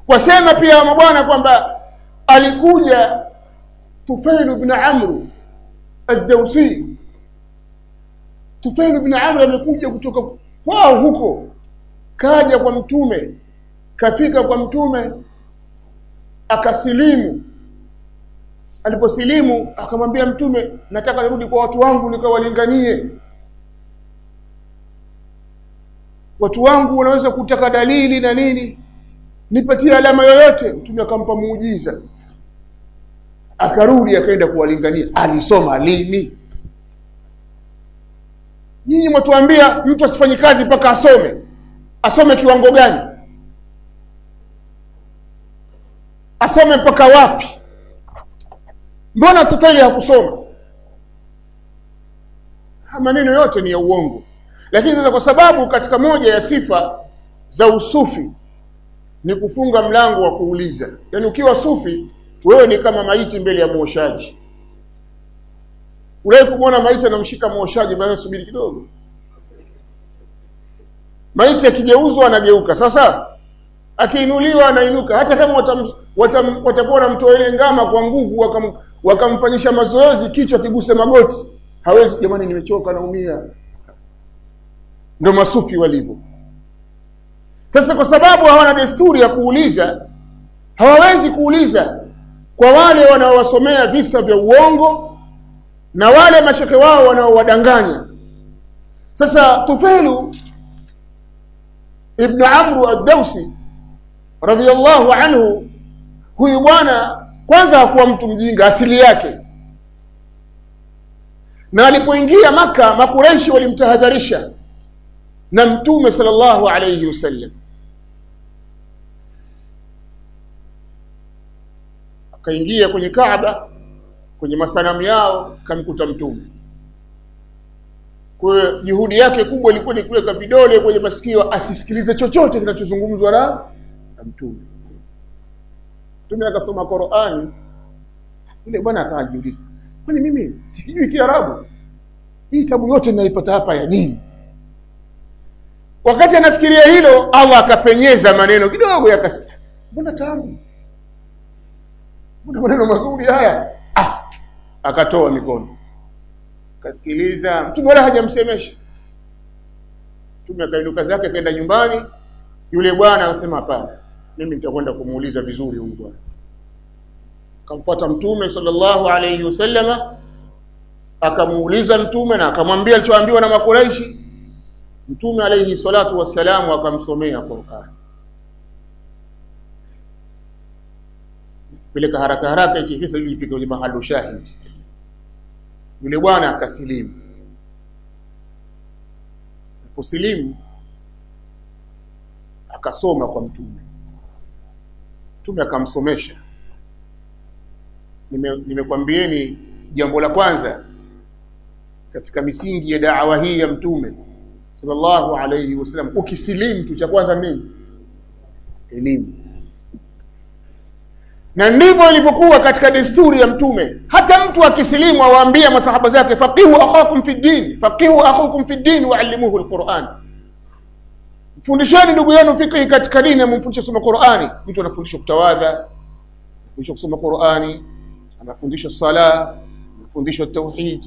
Wasema pia mabwana kwamba alikuja Tufail ibn Amr ad-Dawsi. Tufail ibn Amr amekuja kutoka kwao huko, kaja kwa mtume, kafika kwa mtume akasilimu. Aliposilimu akamwambia mtume, nataka nirudi kwa watu wangu nikawalinganie. Watu wangu wanaweza kutaka dalili na nini, nipatie alama yoyote. Mtume akampa muujiza, akarudi akaenda kuwalingania. Alisoma lini? Nyinyi mtuambia mtu asifanye kazi mpaka asome. Asome kiwango gani? Asome mpaka wapi? Mbona Tufaili hakusoma? Maneno yote ni ya uongo. Lakini sasa kwa sababu katika moja ya sifa za usufi ni kufunga mlango wa kuuliza. Yaani ukiwa sufi wewe ni kama maiti mbele ya muoshaji. Ule kumwona maiti anamshika muoshaji, bado subiri kidogo. Maiti akigeuzwa anageuka. Sasa akiinuliwa anainuka. Hata kama watakuwa na mtoa ile ngama kwa nguvu wakamfanyisha mazoezi kichwa kiguse magoti, hawezi. Jamani nimechoka naumia. Ndio masufi walivyo. Sasa kwa sababu hawana desturi ya kuuliza, hawawezi kuuliza kwa wale wanaowasomea visa vya uongo na wale mashekhe wao wanaowadanganya. Sasa Tufailu ibn Amr ad-Dawsi radhiyallahu anhu, huyu bwana kwanza hakuwa mtu mjinga asili yake. Na alipoingia Maka, Makuraishi walimtahadharisha na Mtume sallallahu alayhi wasallam. Akaingia kwenye Kaaba, kwenye masanamu yao, kamkuta Mtume. Kwa juhudi yake kubwa ilikuwa ni kuweka vidole kwenye masikio asisikilize chochote kinachozungumzwa na Mtume. Mtume akasoma Qur'ani. Yule bwana akajiuliza, kwani mimi sikijui Kiarabu? Hii tabu yote ninaipata hapa ya nini? Wakati anafikiria hilo, Allah akapenyeza maneno kidogo yakasikia. Mbona tamu? Mbona maneno mazuri haya? Akatoa mikono. Kasikiliza, Mtume wala hajamsemesha. Mtume akainuka zake kaenda nyumbani. Yule bwana akasema hapana, mimi nitakwenda kumuuliza vizuri huyu bwana. Akamfuata Mtume sallallahu alayhi wasallama, akamuuliza Mtume na akamwambia alichoambiwa na Makuraishi. Mtume alayhi salatu wassalamu akamsomea Qur'an. Peleka haraka hichi kisa ili kifike kwenye mahali shahidi. Yule bwana akasilimu. Aliposilimu akasoma kwa Mtume. Mtume akamsomesha. Nimekwambieni jambo la kwanza katika misingi ya da'wa hii ya Mtume sallallahu alayhi wasallam, ukisilimu tu cha kwanza nini? Elimu. Na ndivyo ilivyokuwa katika desturi ya Mtume. Hata mtu akisilimu awaambia masahaba zake, faqihu akhakum fi din, faqihu akhukum fi din wa'allimuhu alquran. Fundisheni ndugu yenu fiqh katika dini, mumfundishe kusoma Qur'ani. Mtu anafundishwa kutawadha, anafundishwa kusoma Qur'ani, anafundishwa sala, anafundishwa tauhid.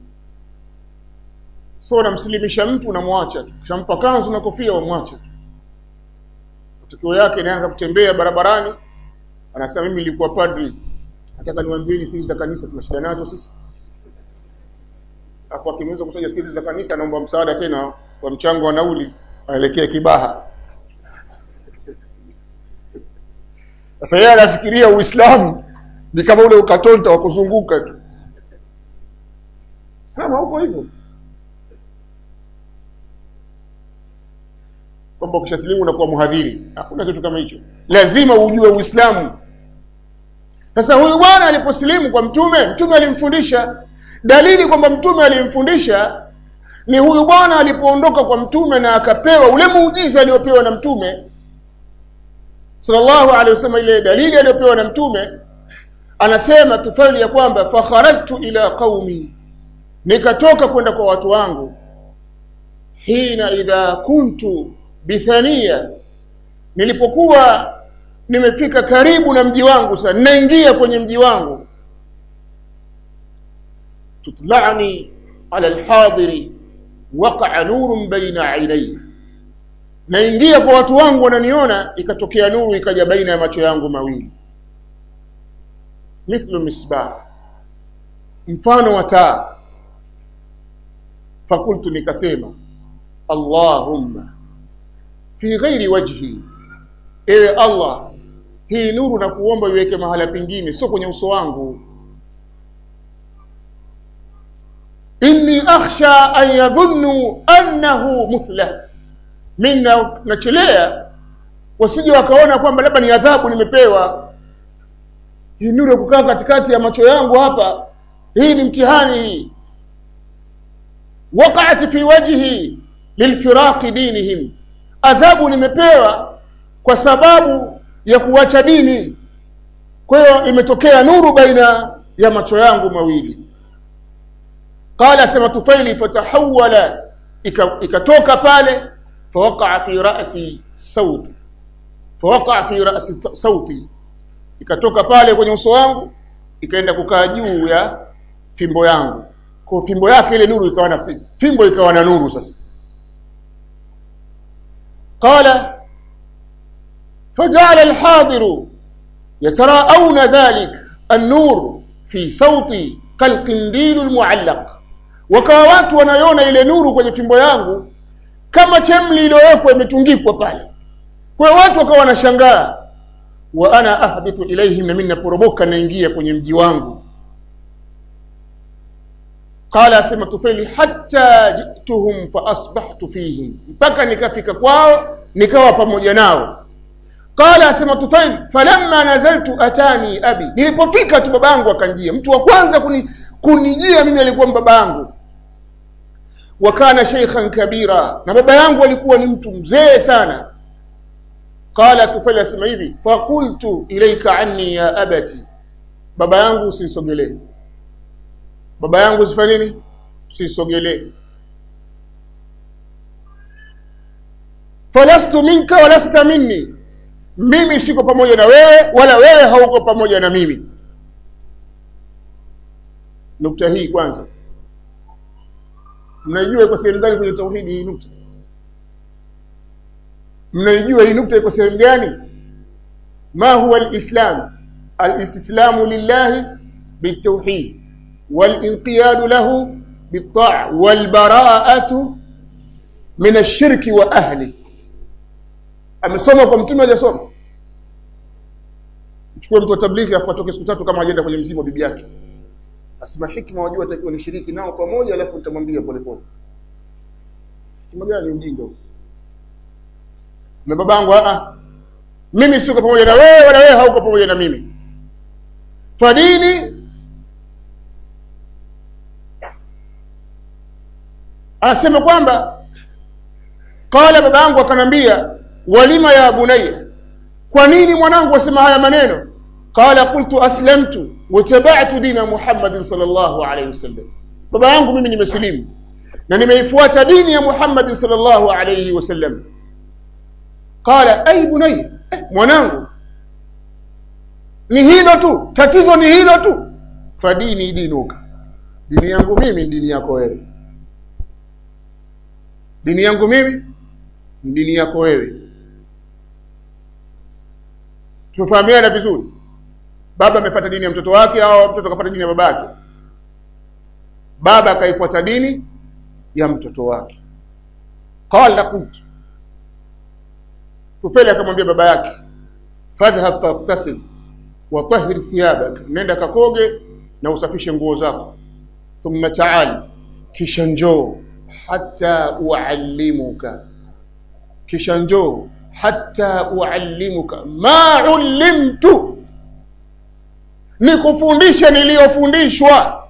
Sio namsilimisha mtu unamwacha tu. Kishampa kanzu na kofia wamwacha tu. Tukio yake inaanza kutembea barabarani, anasema mimi nilikuwa padri. Nataka niwaambieni siri za kanisa tunashida nazo sisi. Hapo akimweza kutaja siri za kanisa, anaomba msaada tena kwa mchango wa nauli, aelekea Kibaha. Sasa yeye anafikiria Uislamu ni kama ule ukatonta wa kuzunguka tu. Sama huko hivyo. Kwamba ukishasilimu unakuwa muhadhiri. Hakuna kitu kama hicho. Lazima ujue Uislamu. Sasa huyu bwana aliposilimu kwa Mtume, Mtume alimfundisha. Dalili kwamba Mtume alimfundisha ni huyu bwana alipoondoka kwa Mtume na akapewa ule muujiza aliopewa na Mtume sallallahu alaihi wasallam. Ile dalili aliyopewa na Mtume, anasema Tufaili ya kwamba fa kharajtu ila qaumi, nikatoka kwenda kwa watu wangu. Hina idha kuntu bithania, nilipokuwa nimefika karibu na mji wangu, sasa naingia kwenye mji wangu. tutla'ani ala alhadiri waqa'a nurun baina 'ainayya, naingia kwa watu wangu wananiona, ikatokea nuru ikaja baina ya macho yangu mawili. mithlu misbah, mfano wa taa. fakultu, nikasema Allahumma fi ghairi wajhi, ewe Allah, hii nuru na kuomba iweke mahala pengine, sio kwenye uso wangu. inni akhsha an yadhunnu annahu muthla, mimi nachelea wasije wakaona kwamba labda ni adhabu nimepewa. Hii nuru kukaa katikati ya macho yangu hapa, hii ni mtihani hii. waqa'at fi wajhi lilfiraqi dinihim, adhabu nimepewa kwa sababu ya kuacha dini. Kwa hiyo imetokea nuru baina ya macho yangu mawili. Qala sema Tufaili, fatahawala, ikatoka pale, fawaqa'a fi ra'si sauti, fawaqa'a fi ra'si sauti, ikatoka pale kwenye uso wangu, ikaenda kukaa juu ya fimbo yangu. Kwa fimbo yake ile nuru ikawa na fimbo, ikawa na nuru sasa. Qala faja'ala al-hadiru yatara'awna dhalik an-nur fi sauti kalqindil al-mu'allaq, wakawa watu wanaiona ile nuru kwenye fimbo yangu kama chemli iliyowekwa imetungikwa pale. Kwa watu wakawa wanashangaa. wa ana ahbitu ilayhim, na mimi naporomoka naingia kwenye mji wangu. Qala asema Tufaili, hatta jituhum fa asbahtu fihim, mpaka nikafika kwao nikawa pamoja nao. Qala asema Tufaili, falamma nazaltu atani abi, nilipofika tu babangu akanjia. Mtu wa kwanza kunijia mimi alikuwa babangu. wa kana shaykhan kabira, na baba yangu alikuwa ni mtu mzee sana. Qala Tufaili asema hivi, faqultu ilayka anni ya abati, baba yangu usisogelee, baba yangu usifanye nini, usisogelee. falastu minka walasta minni, mimi siko pamoja na wewe wala wewe hauko pamoja na mimi. Nukta hii kwanza, mnaijua iko sehemu gani kwenye tauhidi hii nukta? Mnaijua hii nukta iko sehemu gani? ma huwa al-islam? al-istislamu lillahi bitawhid wal-inqiyadu lahu bit-ta'a wal-bara'atu min ash-shirki wa ahli. Amesoma kwa mtume, hajasoma? Chukua mtu wa tablighi afuatoke siku 3 kama hajaenda kwenye mzimu wa bibi yake, asema hikma wajua atakiwa nishiriki nao pamoja, alafu nitamwambia pole pole. Hikma gani? Ujinga huo. Na babangu mimi siko pamoja na wewe wala wewe hauko pamoja na mimi. Fadini asema kwamba qala, babangu akanambia, walima ya bunayya, kwa nini mwanangu asema haya maneno? Qala qultu aslamtu wa tabi'tu dina Muhammad sallallahu alayhi wasallam, baba yangu mimi nimesilimu na nimeifuata dini ya Muhammad sallallahu alayhi wasallam. Qala ay bunayya, mwanangu, ni hilo tu, tatizo ni hilo tu. Fadini dinuka, dini yangu mimi dini yako wewe, dini yangu mimi dini yako wewe. Tufahamiana vizuri. Baba amefuata dini ya mtoto wake au mtoto akafuata dini ya babake? Baba akaifuata dini ya mtoto wake. Qala qult, Tufaili akamwambia baba yake, fadhhab faghtasil wa tahhir thiyabak, nenda kakoge na usafishe nguo zako. Thumma ta'ali, kisha njoo, hatta uallimuka, kisha njoo, hatta uallimuka ma ulimtu, nikufundisha niliyofundishwa.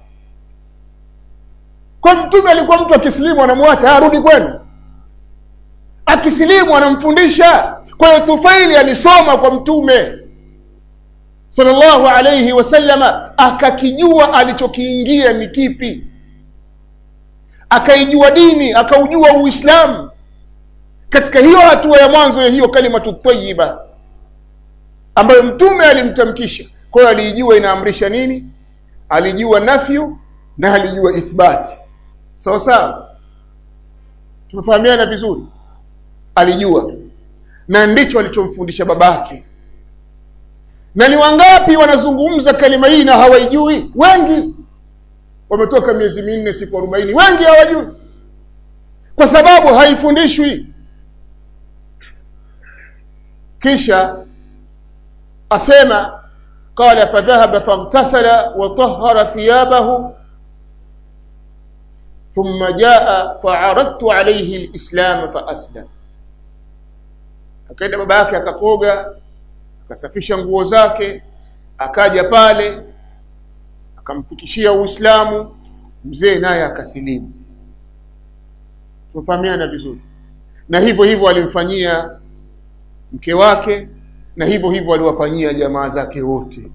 Kwa mtume alikuwa mtu akisilimu anamwacha arudi kwenu, akisilimu anamfundisha. Kwa hiyo Tufaili alisoma kwa mtume sallallahu alayhi wasallama, akakijua alichokiingia ni kipi, akaijua dini, akaujua Uislamu katika hiyo hatua ya mwanzo ya hiyo kalimatu tayyiba. ambayo mtume alimtamkisha. Kwa hiyo alijua inaamrisha nini, alijua nafyu na alijua ithbati. Sawa sawa, tumefahamiana vizuri. Alijua, na ndicho alichomfundisha babake. Na ni wangapi wanazungumza kalima hii na hawaijui? Wengi wametoka miezi 4 siku 40, wengi hawajui kwa sababu haifundishwi. Kisha asema qala fadhahaba faghtasala wa tahhara thiyabahu thumma jaa fa'aradtu alayhi alislam fa aslam. Akaenda baba yake akakoga, akasafisha nguo zake, akaja pale akamfikishia Uislamu, mzee naye akasilimu. Tufahamiana vizuri. Na hivyo hivyo alimfanyia mke wake, na hivyo hivyo aliwafanyia jamaa zake wote.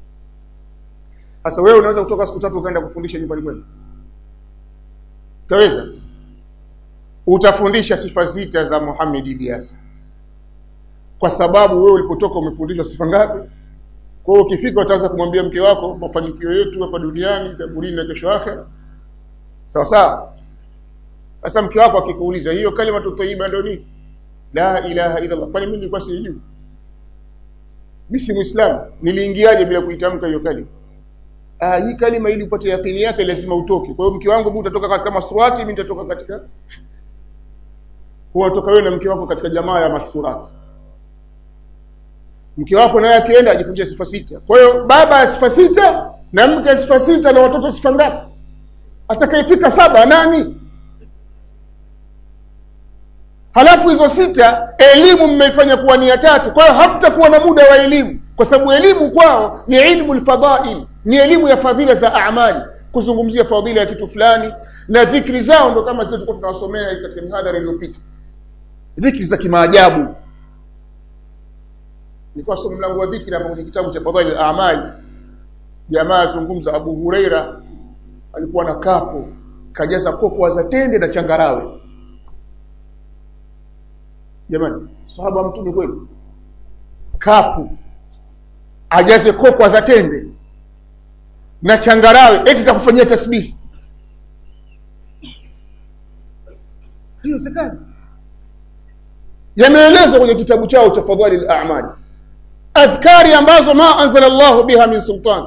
Sasa wewe unaweza kutoka siku 3 ukaenda kufundisha nyumbani kwenu? Utaweza? Utafundisha sifa 6 za Muhammad Ilyas, kwa sababu wewe ulipotoka umefundishwa sifa ngapi? Kwa hiyo ukifika utaanza kumwambia mke wako mafanikio yetu hapa duniani, kaburini na kesho akhera. Sawa sawa? Sasa mke wako akikuuliza hiyo kalima tutayiba ndio nini? La ilaha illa Allah. Kwani mimi nilikuwa sijui? Mimi si Muislamu, niliingiaje bila kuitamka hiyo kalima? Hii kalima ili upate yakini yake lazima utoke. Kwa hiyo mke wangu mimi utatoka katika maswati, mimi nitatoka katika kutoka wewe na mke wako katika jamaa ya masurati. Mke wako naye akienda ajifunze sifa 6. Kwa hiyo baba sifa 6 na mke sifa 6 na watoto sifa ngapi? Atakayefika 7 nani? Halafu hizo 6 elimu mmeifanya kuwa ni ya 3. Kwa hiyo hamtakuwa na muda wa elimu, kwa sababu elimu kwao ni ilmu al-fadail, ni elimu ya fadhila za amali, kuzungumzia fadhila ya kitu fulani. Na dhikri zao ndo kama zile tulikuwa tunasomea katika mihadhara iliyopita, dhikri za kimaajabu. Nilikuwa somo mlango wa dhikri hapo kwenye kitabu cha Fadhail al-A'mal. Jamaa zungumza Abu Huraira alikuwa na kapo, kajaza kokwa za tende na changarawe. Jamani, sahaba mtume kweli? Kapu ajaze kokwa za tende na changarawe eti za kufanyia tasbih. Hiyo sekani yameelezwa kwenye kitabu chao cha Fadhail al-A'mal, adhkari ambazo ma anzala Allah biha min sultan.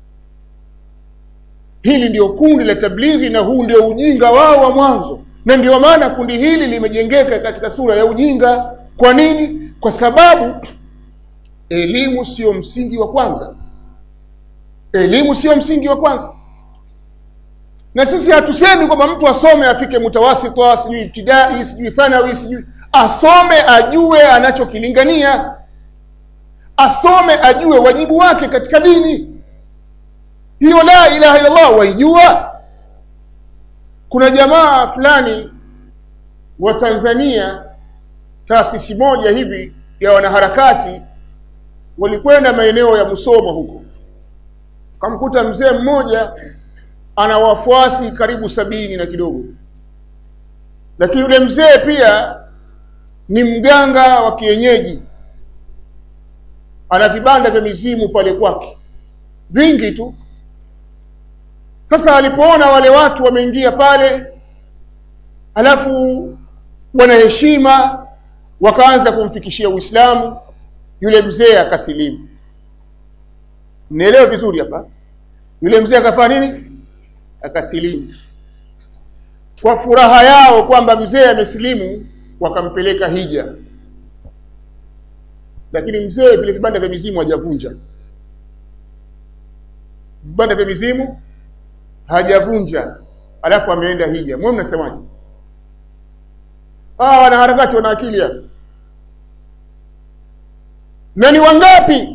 Hili ndio kundi la tablighi, na huu ndio ujinga wao wa mwanzo, na ndio maana kundi hili limejengeka katika sura ya ujinga. Kwa nini? Kwa sababu elimu sio msingi wa kwanza. Elimu sio msingi wa kwanza. Na sisi hatusemi kwamba mtu asome afike mutawasita, sijui ibtidai, sijui thanawi, sijui. Asome ajue anachokilingania, asome ajue wajibu wake katika dini. Hiyo la ilaha illa Allah waijua. Kuna jamaa fulani wa Tanzania, taasisi moja hivi ya wanaharakati, walikwenda maeneo ya Musoma huko. Kamkuta mzee mmoja ana wafuasi karibu 70 na kidogo. Lakini yule mzee pia ni mganga wa kienyeji, ana vibanda vya mizimu pale kwake vingi tu. Sasa alipoona wale watu wameingia pale, alafu wana heshima, wakaanza kumfikishia Uislamu, yule mzee akasilimu. Mnaelewa vizuri hapa? Yule mzee akafanya nini? Akasilimu. Kwa furaha yao kwamba mzee amesilimu, wakampeleka hija. Lakini mzee vile vibanda vya mizimu hajavunja. Vibanda vya mizimu hajavunja, alafu ameenda hija. Mwe mnasemaje? Wanaharakati wana akili hapa. Na ni wangapi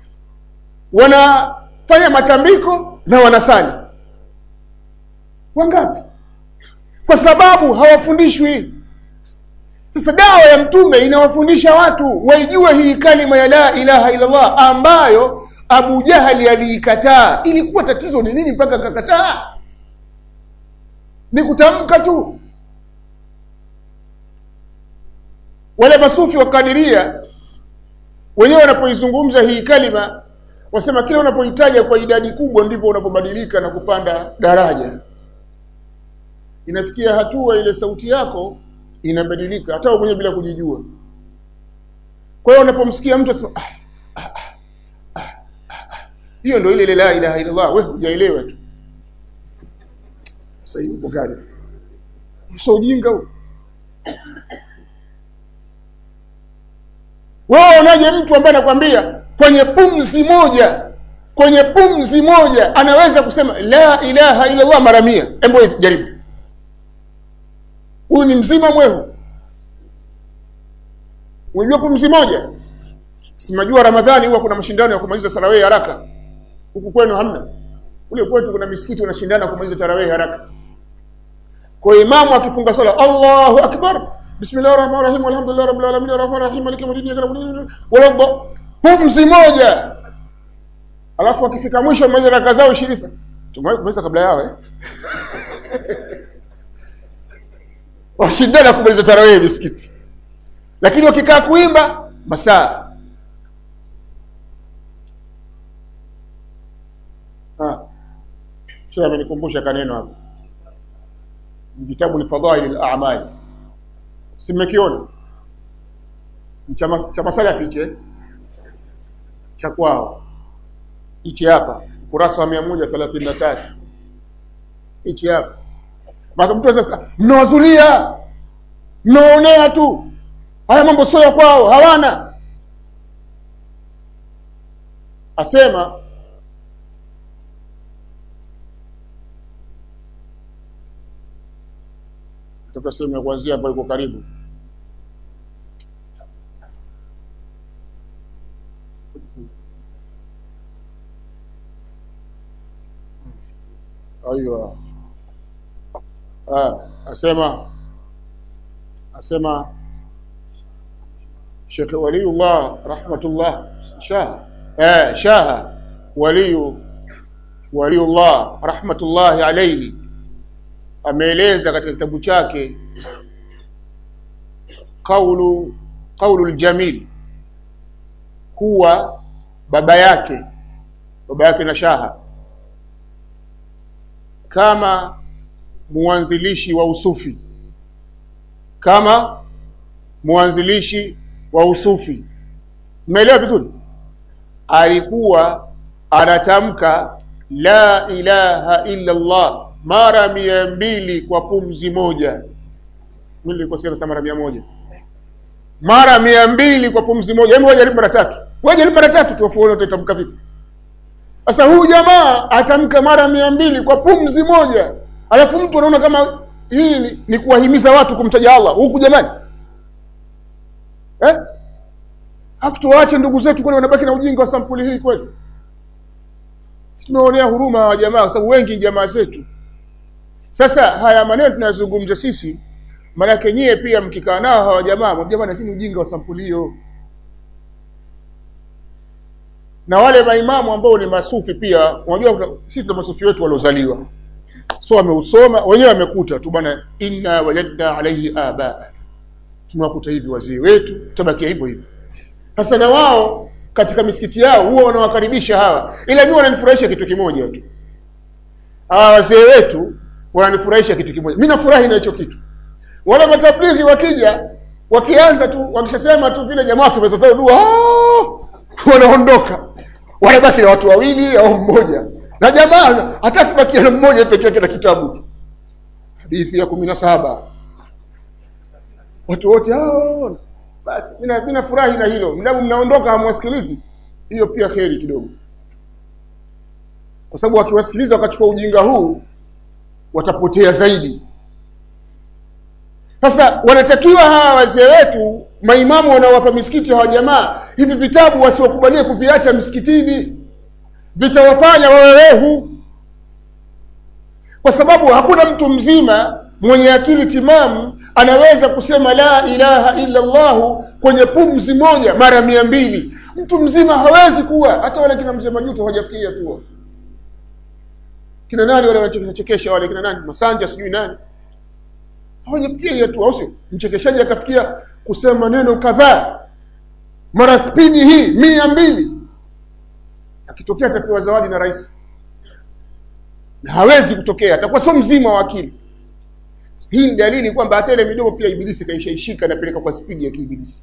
wanafanya matambiko na wanasali? Wangapi? Kwa sababu hawafundishwi. Sasa dawa ya mtume inawafundisha watu waijue hii kalima ya la ilaha illa Allah, ambayo Abu Jahali aliikataa. Ilikuwa tatizo ni nini mpaka akakataa? Ni kutamka tu. Wale masufi wa Kadiria wenyewe wanapoizungumza hii kalima wasema kila unapoitaja kwa idadi kubwa ndivyo unapobadilika na kupanda daraja. Inafikia hatua ile sauti yako inabadilika hata wewe mwenyewe bila kujijua. Kwa hiyo unapomsikia mtu asema hiyo ndio ile la ilaha illa Allah, wewe hujaelewa tu. Sasa hiyo uko gani? Sio ujinga huo. Wewe unaje mtu ambaye anakuambia kwenye pumzi moja anaweza kusema la ilaha illa Allah mara 100? Hebu jaribu. Huyu ni mzima mwehu. Unajua pumzi moja? Simajua Ramadhani huwa kuna mashindano ya kumaliza tarawih haraka. Huku kwenu hamna. Ule kwetu kuna misikiti unashindana kumaliza tarawih haraka. Kwa imamu akifunga sala Allahu akbar, bismillahirrahmanirrahim, walhamdulillahi rabbil alamin, arrahmanirrahim, maliki yawmiddin, wala pumzi moja. Alafu akifika mwisho mmoja raka zao 20. Tumewahi kumaliza kabla yao washindana kumaliza tarawih misikiti. Lakini wakikaa kuimba masaa sio amenikumbusha kaneno hapo. Kitabu ni Fadhail al-A'mal. Simekiona. Cha masala piche cha kwao. Hichi hapa kurasa wa 133. Hichi hapa. Bado mtu sasa mnawazulia. Mnaonea tu. Haya mambo sio kwao, hawana. Asema tukasema kuanzia hapo iko karibu. Aiyo. Asema Sheikh Waliullah rahmatullah Shaha Waliullah rahmatullah alayhi ameeleza katika kitabu chake Qaulul Jamil kuwa baba yake na Shaha kama mwanzilishi wa usufi. Umeelewa vizuri? Alikuwa anatamka la ilaha illa Allah mara 200 kwa pumzi moja. Mimi nilikuwa sema mara 100. Mara 200 kwa pumzi moja. Hebu wajaribu mara 3. Wajaribu mara 3 tuwafuone utatamka vipi. Sasa huyu jamaa atamka mara 200 kwa pumzi moja. Alafu mtu anaona kama hii ni kuwahimiza watu kumtaja Allah. Huku jamani. Hafu tuache ndugu zetu kwani wanabaki na ujinga wa sampuli hii kweli. Tunaonea huruma wa jamaa kwa sababu wengi jamaa zetu. Sasa haya maneno tunazungumza sisi, maana yake nyie pia mkikaa nao hawa jamaa, mwambie bwana hii ujinga wa sampuli hiyo. Na wale maimamu ambao ni masufi pia, unajua sisi tuna masufi wetu waliozaliwa. So wameusoma, wenyewe wamekuta tu bwana inna wajadna alayhi aba. Tumewakuta hivi wazee wetu, tutabakia hivyo hivyo. Sasa na wao katika misikiti yao huwa wanawakaribisha hawa. Ila mimi wananifurahisha kitu kimoja tu. Hawa wazee wetu wananifurahisha kitu kimoja. Mimi nafurahi na hicho kitu. Wala matablighi wakija, wakianza tu, wakishasema tu vile jamaa kimezazao dua, wanaondoka. Wanabaki na watu wawili au mmoja. Na jamaa hataki baki na mmoja pekee yake na kitabu tu. Hadithi ya 17. Watu wote hao basi mimi nafurahi na hilo. Mnapo mnaondoka hamwasikilizi, hiyo pia kheri kidogo. Kwa sababu wakiwasikiliza wakachukua ujinga huu watapotea zaidi. Sasa wanatakiwa hawa wazee wetu, maimamu wanaowapa misikiti hawa jamaa, hivi vitabu wasiwakubalie kuviacha misikitini. Vitawafanya wawe wehu. Kwa sababu hakuna mtu mzima mwenye akili timamu anaweza kusema la ilaha illa Allah kwenye pumzi moja mara 200. Mtu mzima hawezi kuwa, hata wale kina mzee Majuto hawajafikia tu. Kina nani wale wanachekesha wale kina nani? Masanja sijui nani. Hawajafikia tu, au sio? Mchekeshaji akafikia kusema maneno kadhaa. mara spidi hii 200, akitokea atapewa zawadi na rais, na hawezi kutokea, atakuwa sio mzima wa akili. Hii ni dalili kwamba hata ile midomo pia ibilisi kaishaishika na peleka kwa spidi ya kiibilisi.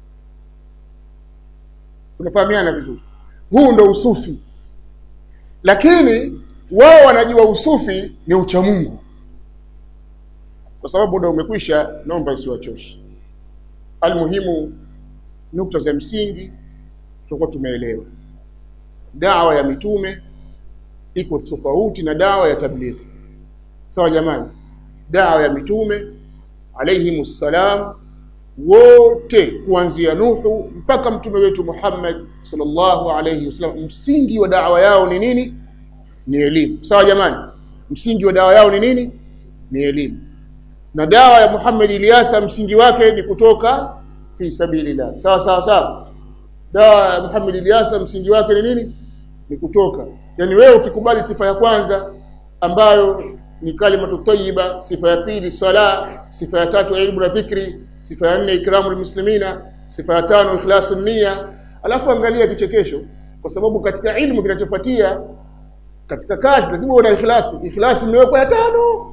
Tunafahamiana vizuri. Huu ndo usufi. Lakini wao wanajua usufi ni ucha Mungu. Kwa sababu muda umekwisha, naomba isiwachoshe. Almuhimu, nukta za msingi tutakuwa tumeelewa. Dawa ya mitume iko tofauti na dawa ya tablighi. Sawa jamani? Dawa ya mitume alayhimus salam wote kuanzia Nuhu mpaka mtume wetu Muhammad sallallahu alayhi wasallam, msingi wa dawa yao ni nini? Ni elimu. Sawa jamani? Msingi wa dawa yao ni nini? Ni elimu. Na dawa ya Muhammad Ilyasa msingi wake ni kutoka fi sabilillah. Sawa sawa sawa. Dawa ya Muhammad Ilyasa msingi wake ni nini? Ni kutoka. Yani wewe ukikubali sifa ya kwanza ambayo ni kalimatu tayyiba, sifa ya pili sala, sifa ya tatu ilmu na dhikri, sifa ya nne ikramul muslimina, sifa ya tano ikhlasun niyya, alafu angalia kichekesho, kwa sababu katika ilmu kinachofuatia katika kazi lazima uwe na ikhlasi. Ikhlasi imewekwa ya 5.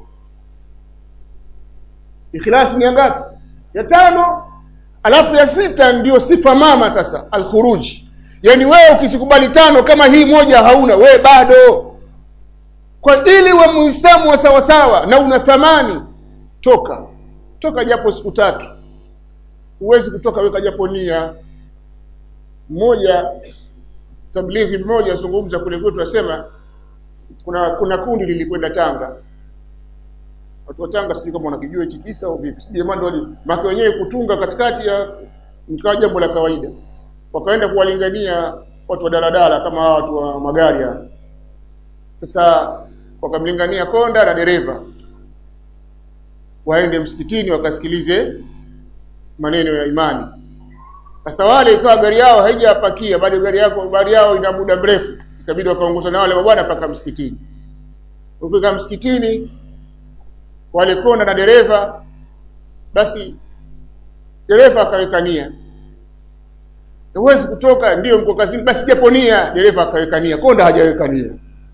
Ikhlasi ni ngapi? Ya 5. Alafu ya 6 ndio sifa mama sasa, al-khuruj. Yani wewe ukisikubali 5 kama hii moja hauna, wewe bado. Kwa ili wa muislamu wa sawa sawa na una thamani, toka japo siku 3. Uwezi kutoka weka japo nia mmoja. Tablighi mmoja azungumza kule kwetu, asema kuna kundi lilikwenda Tanga. Watu wa Tanga sijui kama wanakijua hichi kisa au vipi. Sije mando wali maka wenyewe kutunga katikati ya mkawa jambo la kawaida. Wakaenda kuwalingania watu wa daladala kama watu wa magari hapa. Sasa wakamlingania konda na dereva waende msikitini wakasikilize maneno ya imani. Sasa wale ikawa gari yao haijapakia, bado gari yao ina muda mrefu, ikabidi wakaongozwa na wale bwana mpaka msikitini. Ukifika msikitini wale konda na dereva, basi dereva akaweka nia, huwezi kutoka, ndio mko kazini, basi japo nia. Dereva akaweka nia, konda hajaweka nia.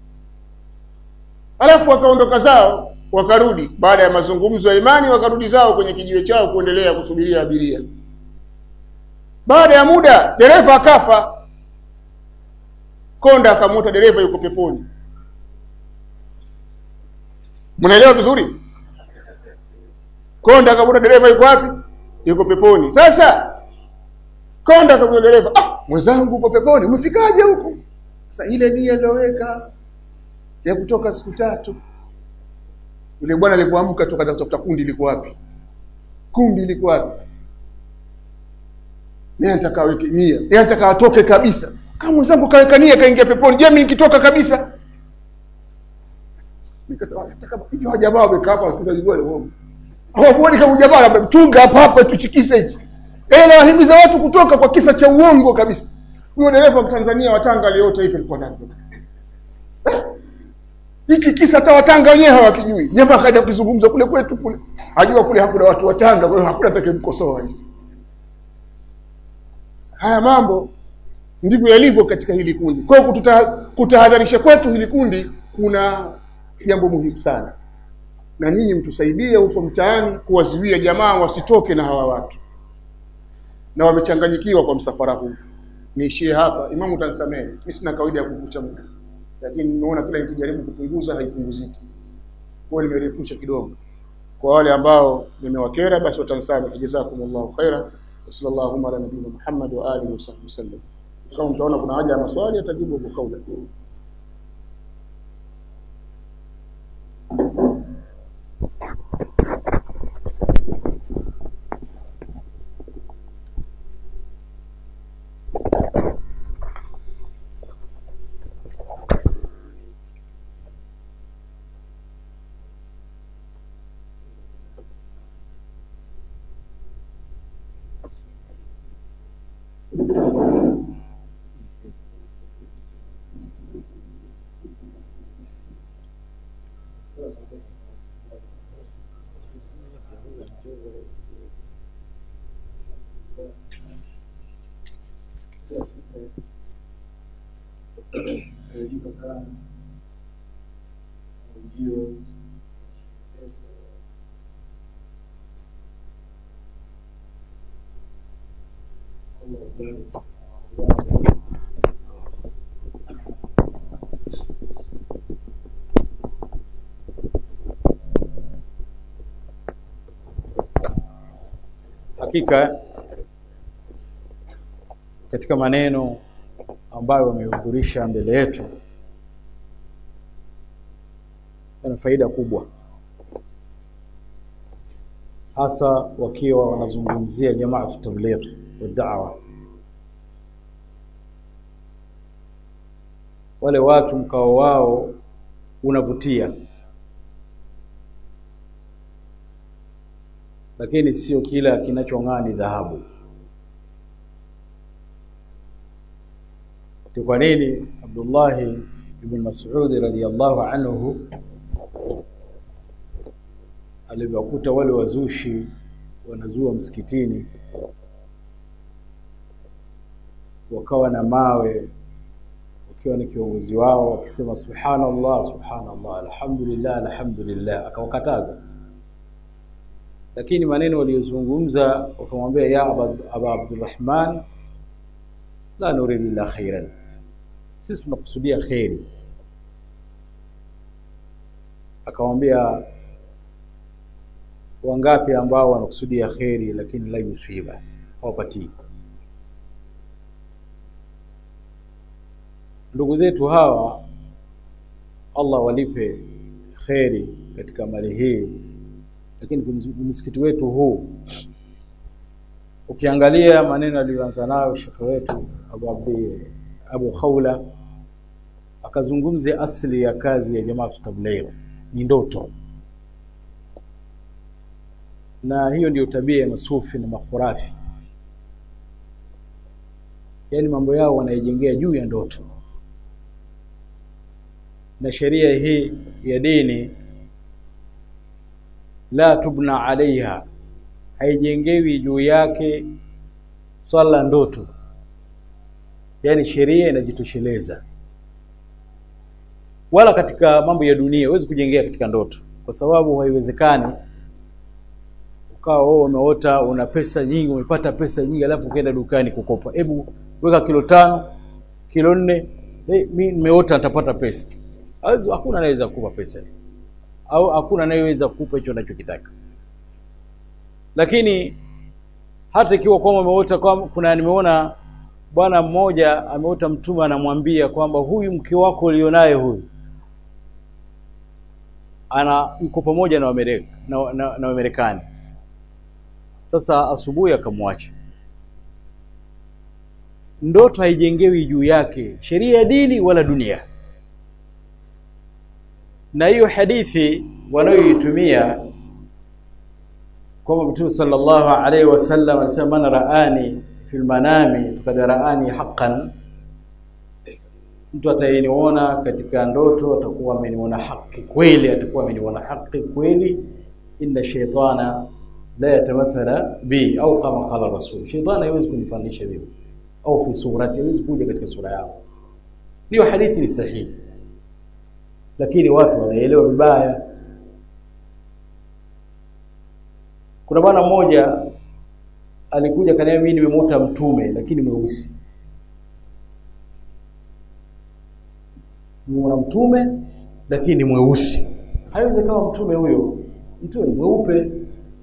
Alafu wakaondoka zao, wakarudi baada ya mazungumzo ya imani, wakarudi zao kwenye kijiwe chao kuendelea kusubiria abiria. Baada ya muda dereva akafa, konda akamwota dereva yuko peponi. Mnaelewa vizuri? Konda akamwota dereva yuko wapi? Yuko peponi. Sasa konda akamwota dereva, mwenzangu uko peponi, umefikaje huko? Sasa ile nia iliyoweka ya kutoka siku 3, yule bwana alipoamka toka kutafuta kundi liko wapi? Kundi liko wapi? Yeye anataka aweke nia, yeye anataka atoke kabisa. Kama mwenzangu kaweka nia kaingia peponi, je, mimi nikitoka kabisa? Nikasema nataka hiyo jamaa wamekaa hapa wasikiza wale wao. Hawaoni kama jamaa amemtunga hapa tuchikise hichi. Anawahimiza watu kutoka kwa kisa cha uongo kabisa. Huyo dereva wa Tanzania wa Tanga aliyote hivi alikuwa nani? Hichi kisa hata Watanga wenyewe hawakijui. Jamaa akaja kuzungumza kule kwetu kule. Hajua kule hakuna watu wa Tanga, kwa hiyo hakuna atakayemkosoa. Haya mambo ndivyo yalivyo katika hili kundi. Kwa hiyo kutahadharisha kwetu hili kundi kuna jambo muhimu sana. Na nyinyi mtusaidie huko mtaani kuwazuia jamaa wasitoke na hawa watu. Na wamechanganyikiwa kwa msafara huu. Niishie hapa. Imamu utanisamehe. Mimi sina kawaida ya kukucha muda. Lakini nimeona kila nikijaribu kupunguza haipunguziki. Kwa hiyo nimerefusha kidogo. Kwa wale ambao nimewakera basi watanisamehe. Jazakumullahu khaira. Sallallahu ala nabiyina Muhammad wa alihi wasallam. Kama mtaona kuna haja ya maswali atajibu kwa kauli. Hakika katika maneno ambayo wamehudhurisha mbele yetu yana faida kubwa, hasa wakiwa wanazungumzia jamaa tabligh wa da'wa. Wale watu mkao wao unavutia, lakini sio kila kinachong'aa ni dhahabu. Kwa nini Abdullah ibn Mas'ud radhiyallahu anhu alipokuta wale wazushi wanazua msikitini, wakawa na mawe, wakiwa ni kiongozi wao wakisema subhanallah subhanallah alhamdulillah alhamdulillah, akawakataza. Lakini maneno waliyozungumza wakamwambia ya Aba Abdurrahman la nuridu illa khairan, sisi tunakusudia khairi. Akamwambia wangapi ambao wanakusudia khairi lakini la yusiba, hawapati. Ndugu zetu hawa Allah walipe khairi katika mali hii, lakini msikiti wetu huu ukiangalia maneno aliyoanza nayo shekhe wetu Abu Khawla, akazungumzia asili ya kazi ya jamaa tabligh ni ndoto, na hiyo ndio tabia ya masufi na makhurafi. Yani mambo yao wanayejengea juu ya ndoto, na sheria hii ya dini la tubna alaiha, haijengewi juu yake swala ndoto. Yani sheria inajitosheleza, wala katika mambo ya dunia huwezi kujengea katika ndoto, kwa sababu haiwezekani ukawa wewe umeota una pesa nyingi, umepata pesa nyingi, alafu ukaenda dukani kukopa, hebu weka kilo 5 kilo 4, mimi nimeota nitapata pesa. Hakuna anayeweza kukupa pesa, au hakuna anayeweza kukupa hicho unachokitaka. Lakini hata ikiwa kwamba umeota, kuna nimeona bwana mmoja ameota mtume anamwambia kwamba huyu mke wako ulionaye huyu yuko pamoja na Amerikani. Sasa asubuhi akamwacha. Ndoto haijengewi juu yake sheria ya dini wala dunia. Na hiyo hadithi wanayoitumia kwamba Mtume sallallahu alaihi wasallam anasema man raani fil manami faqad raani haqqan, mtu atayeniona katika ndoto atakuwa ameniona haki kweli, atakuwa ameniona haki kweli. Inna shaytana la yatamathala bi, au kama qala rasul, shaytana haiwezi kunifanisha mimi au fi surati, haiwezi kuja katika sura yao. Hiyo hadithi ni sahihi, lakini watu wanaelewa vibaya. Kuna bwana mmoja alikuja kaniambia mimi nimemuota mtume lakini mweusi. Nimeona mtume lakini mweusi. Haiwezi kama mtume huyo, mtume mweupe.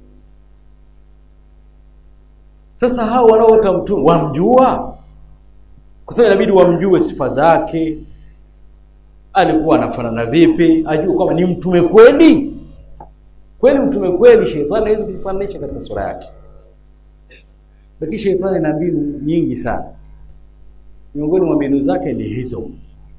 Sasa hao wanaoota mtume wamjua? Kwa sababu inabidi wamjue sifa zake, alikuwa anafanana vipi, ajue kama ni mtume kweli. Kweli mtume kweli, shetani hawezi kufanisha katika sura yake. Lakini shetani ana mbinu nyingi sana. Miongoni mwa mbinu zake ni hizo.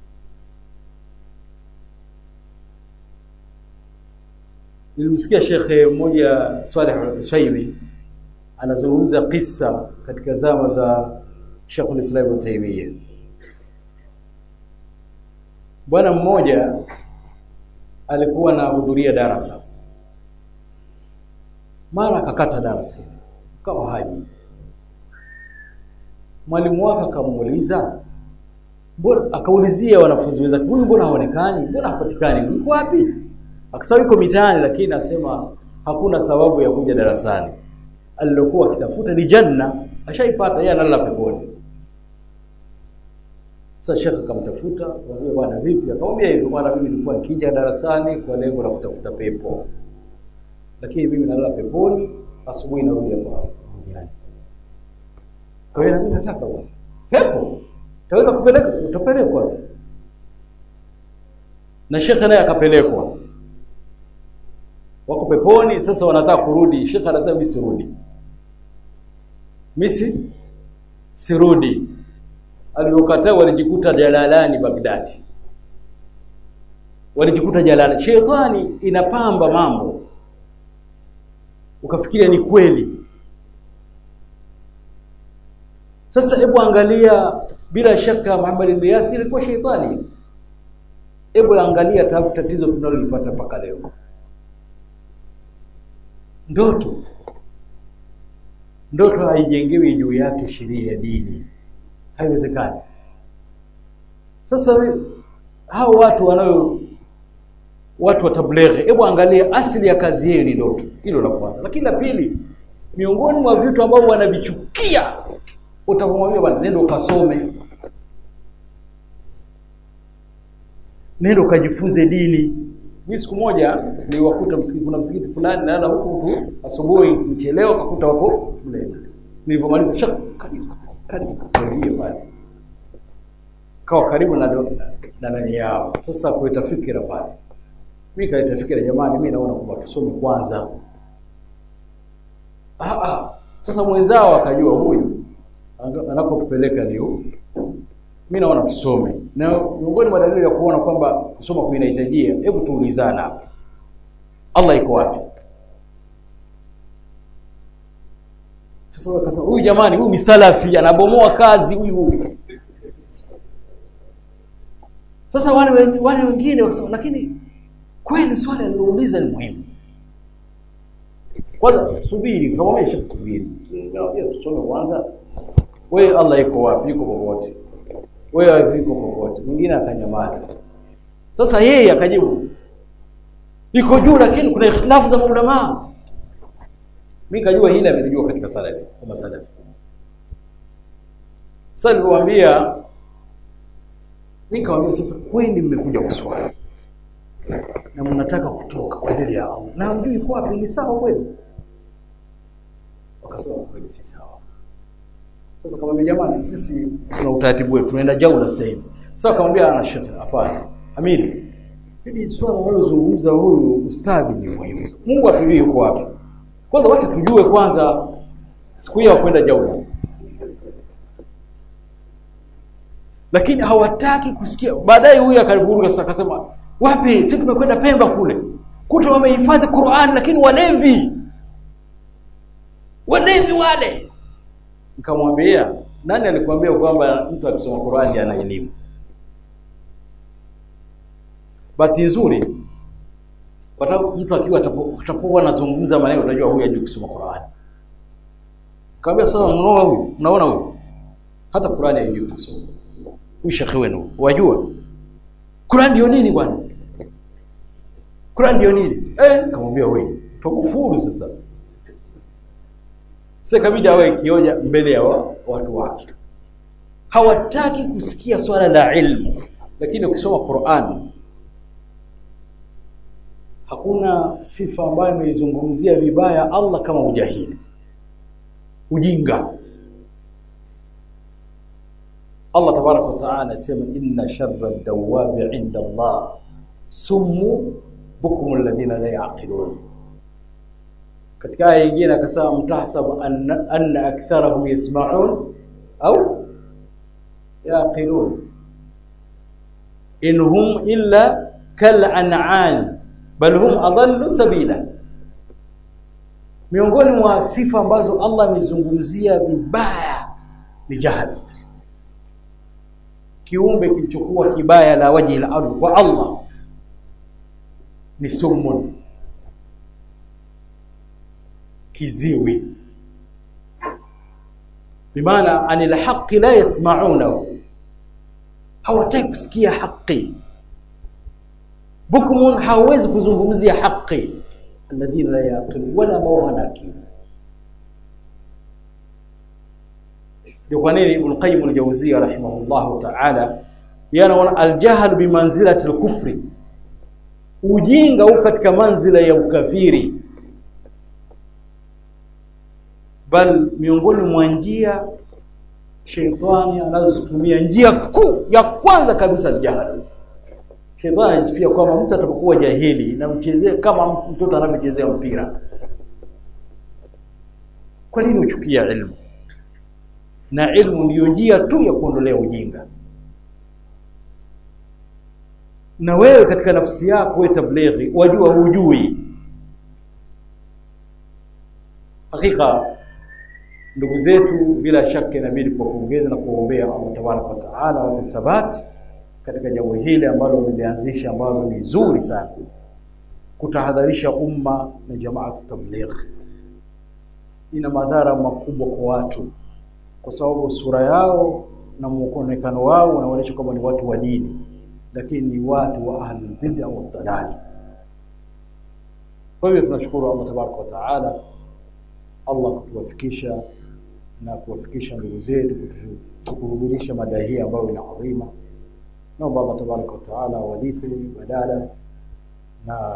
Nilimsikia shekhe mmoja Saleh al-Usaimi anazungumza kisa katika zama za Sheikh al-Islam Ibn Taymiyyah. Bwana mmoja alikuwa anahudhuria darasa, mara akakata darasa, kawa haji. Mwalimu wake akamuuliza, mbona akaulizia wanafunzi wenzake, huyu mbona haonekani, mbona hapatikani, yuko wapi? Akasema yuko mitaani, lakini asema hakuna sababu ya kuja darasani. Alilokuwa akitafuta ni janna, ashaipata, yeye analala peponi. Sasa shekhi akamtafuta, akamwambia bwana vipi? Akamwambia hivyo, bwana mimi nilikuwa nikija darasani kwa lengo la kutafuta pepo, lakini mimi nalala peponi, asubuhi narudi hapa duniani. Kwa hiyo mimi nataka bwana pepo taweza kupeleka, utapelekwa. Na shekhi naye akapelekwa, wako peponi. Sasa wanataka kurudi, shekhi anasema mimi sirudi, mimi sirudi. Aliokataa walijikuta Jalalani Baghdad, walijikuta Jalalani. Shetani inapamba mambo ukafikiria ni kweli. Sasa hebu angalia, bila shaka Muhammad ibn Yasir alikuwa shetani. Hebu angalia tatizo tunalolipata mpaka leo. Ndoto haijengewi juu yake sheria ya dini, haiwezekani. Sasa hao watu wa tablighi, hebu angalia asili ya kazi yao ni ndoto. Hilo la kwanza. Lakini la pili, miongoni mwa vitu ambao wanavichukia, utamwambia bwana nenda ukasome, nenda ukajifunze dini. Mimi siku moja niliwakuta msikiti, kuna msikiti fulani naenda huko asubuhi nichelewa, akakuta wako mle. Nilipomaliza karibu pale, kawa karibu na nani yao. Sasa kuita fikira pale, mimi kaita fikira, jamani mimi naona kwamba tusome kwanza. Sasa mwenzao akajua huyu anakotupeleka ni huyu, mimi naona tusome. Na miongoni mwa dalili ya kuona kwamba kusoma kuinahitajia, hebu tuulizana hapa, Allah iko wapi? Sasa wakasema huyu jamani, huyu ni salafi, anabomoa kazi huyu. Sasa wale wengine wakasema, lakini kweli swali alilouliza ni muhimu. Kwanza subiri, kama subiri, naambia tusome kwanza. Wewe Allah iko wapi? Yuko popote. Wewe yuko popote. Mwingine akanyamaza. Sasa yeye akajibu, iko juu, lakini kuna ikhtilafu za maulama. Mimi kajua hili amelijua katika salafi, kama salafi. Sasa niliwaambia, nikamwambia sasa kweli mmekuja kuswali na mnataka kutoka kwa ajili ya Allah, na mjui iko wapi, ni sawa kweli? Wakasema kweli si sawa. Sasa kama jamani, sisi tuna utaratibu wetu, tunaenda jaula sasa hivi. Sasa akamwambia ana shekhi, hapana amini, hili swala analozungumza huyu ustadhi ni muhimu. Mungu atujue yuko wapi. Kwanza wacha tujue kwanza siku ya kwenda jaula. Lakini hawataki kusikia. Baadaye huyu akariburuka sasa akasema, wapi? Sisi tumekwenda Pemba kule, kuta wamehifadhi Qur'an, lakini walevi wale. Nikamwambia, nani alikwambia kwamba mtu akisoma Qur'an ana elimu? Bahati nzuri, mtu akiwa atapokuwa anazungumza maneno unajua huyu hajui kusoma Qur'an. Kaambia sasa, mnaona huyu hata Qur'an hajui kusoma. Huyu shekhi wenu wajua Qur'an ndio nini bwana? Qur'an ndio nini? Kamwambia wewe tukufuru sasa. Sasa kabidi awe kioja mbele ya watu wake. Hawataki kusikia swala la ilmu. Lakini ukisoma Qur'an, hakuna sifa ambayo imeizungumzia vibaya Allah kama ujahili, ujinga. Allah tabaraka wa taala anasema, inna sharra ad-dawabi 'inda Allah summu bukum alladhina la ya'qilun. Katika aya nyingine akasema, mtahsabu anna aktharahum yasma'un au yaqilun inhum illa kal an'am bal hum adallu sabila. Miongoni mwa sifa ambazo Allah amezungumzia vibaya ni jahili, kiumbe kilichokuwa kibaya la waji la ardhi kwa Allah ni summun, kiziwi, bimaana anil haqqi la yasma'unahu, hawataki kusikia haki. Bukmun hawezi kuzungumzia haki. Alladhina la yaqilu wala hana akili. Ndio kwa nini Ibn Qayyim al-Jawziyya rahimahullahu ta'ala yana al-jahl bi manzilati al-kufri, ujinga uko katika manzila ya ukafiri. Bal miongoni mwa njia shetani anazotumia, njia kuu ya kwanza kabisa al-jahl. Shetani anajifia kwamba mtu atakuwa jahili na mchezee kama mtoto anavyochezea mpira. Kwa nini uchukia ilmu? Na ilmu ndiyo njia tu ya kuondolea ujinga. Na wewe katika nafsi yako wewe tablighi wajua hujui. Hakika ndugu zetu bila shaka inabidi kuongeza na kuombea Allah Tabaraka wa Taala wa thabati katika jambo hili ambalo wamelianzisha, ambalo ni zuri sana, kutahadharisha umma na jamaa tablighi. Ina madhara makubwa kwa watu, kwa sababu sura yao na muonekano wao unaonyesha kwamba ni watu wa dini, lakini ni watu wa ahlul bid'ah wa dalal. Kwa hivyo tunashukuru Allah Tabaraka wa Taala, Allah kutuwafikisha na kuwafikisha ndugu zetu kuhudhurisha mada hii ambayo ina adhima. Naomba Allah Tabaraka wa Taala walipe badala na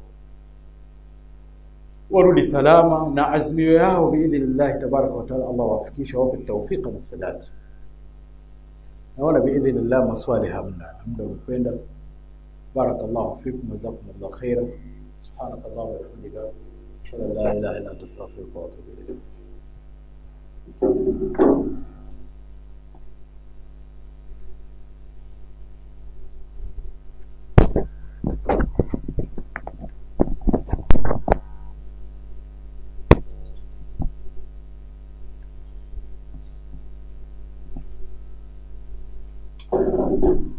warudi salama na azmio yao biidhnillah Tabaraka wa Taala. Allah wafikishe wape tawfik na sadat. Naona biidhnillah maswali hamna, muda umekwenda. Barakallahu fikum, jazakumullahu khairan. Subhanakallah wa bihamdika, ashhadu an la ilaha illa anta astaghfiruka wa atubu ilayk. Thank you.